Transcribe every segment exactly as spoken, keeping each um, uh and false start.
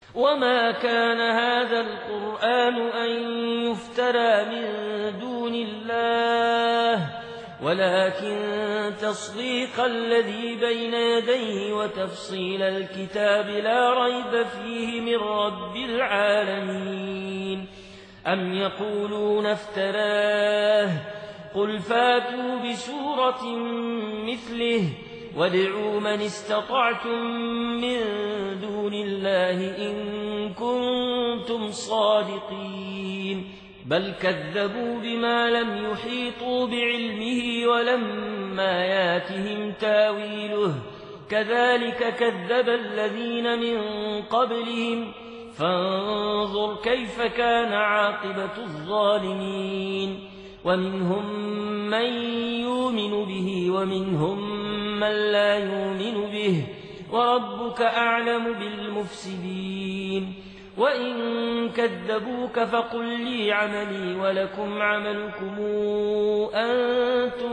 وما كان هذا القرآن أن يفترى من دون الله ولكن تصديق الذي بين يديه وتفصيل الكتاب لا ريب فيه من رب العالمين. أم يقولون افتراه قل فاتوا بسورة مثله وادعوا من استطعتم من دون الله إن كنتم صادقين بل كذبوا بما لم يحيطوا بعلمه ولما ياتهم تاويله كذلك كذب الذين من قبلهم فانظر كيف كان عاقبة الظالمين. ومنهم من يؤمن به ومنهم من لا يؤمن به وربك أعلم بالمفسدين. وإن كذبوك فقل لي عملي ولكم عملكم أنتم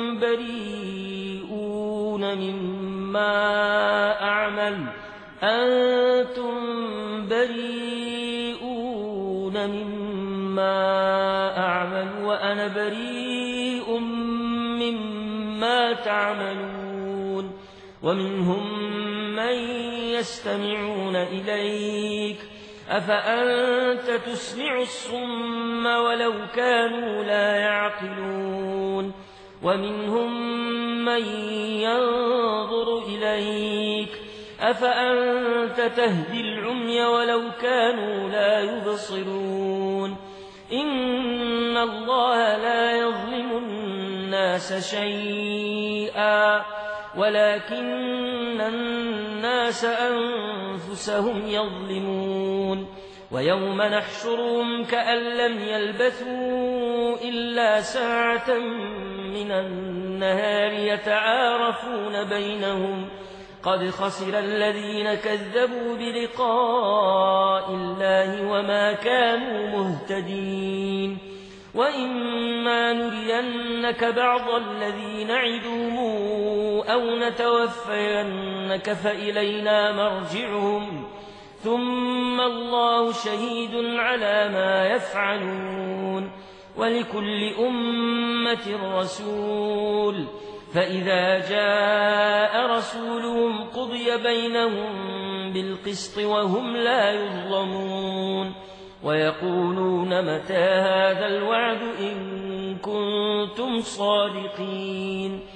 بريئون مما أعمل أنتم بريئون مما أعمل وأنا بريء مما تعملون. ومنهم من يستمعون إليك أفأنت تسمع الصم ولو كانوا لا يعقلون. ومنهم من ينظر إليك أفأنت تهدي العمي ولو كانوا لا يبصرون. إن الله لا يظلم الناس شيئا ولكن الناس أنفسهم يظلمون. ويوم نحشرهم كأن لم يلبثوا إلا ساعة من النهار يتعارفون بينهم قد خسر الذين كذبوا بلقاء الله وما كانوا مهتدين. وإما نرينك بعض الذي نعدهم أو نتوفينك فإلينا مرجعهم ثم الله شهيد على ما يفعلون. ولكل أمة رسول فإذا جاء رسولهم قضي بينهم بالقسط وهم لا يظلمون. ويقولون متى هذا الوعد إن كنتم صادقين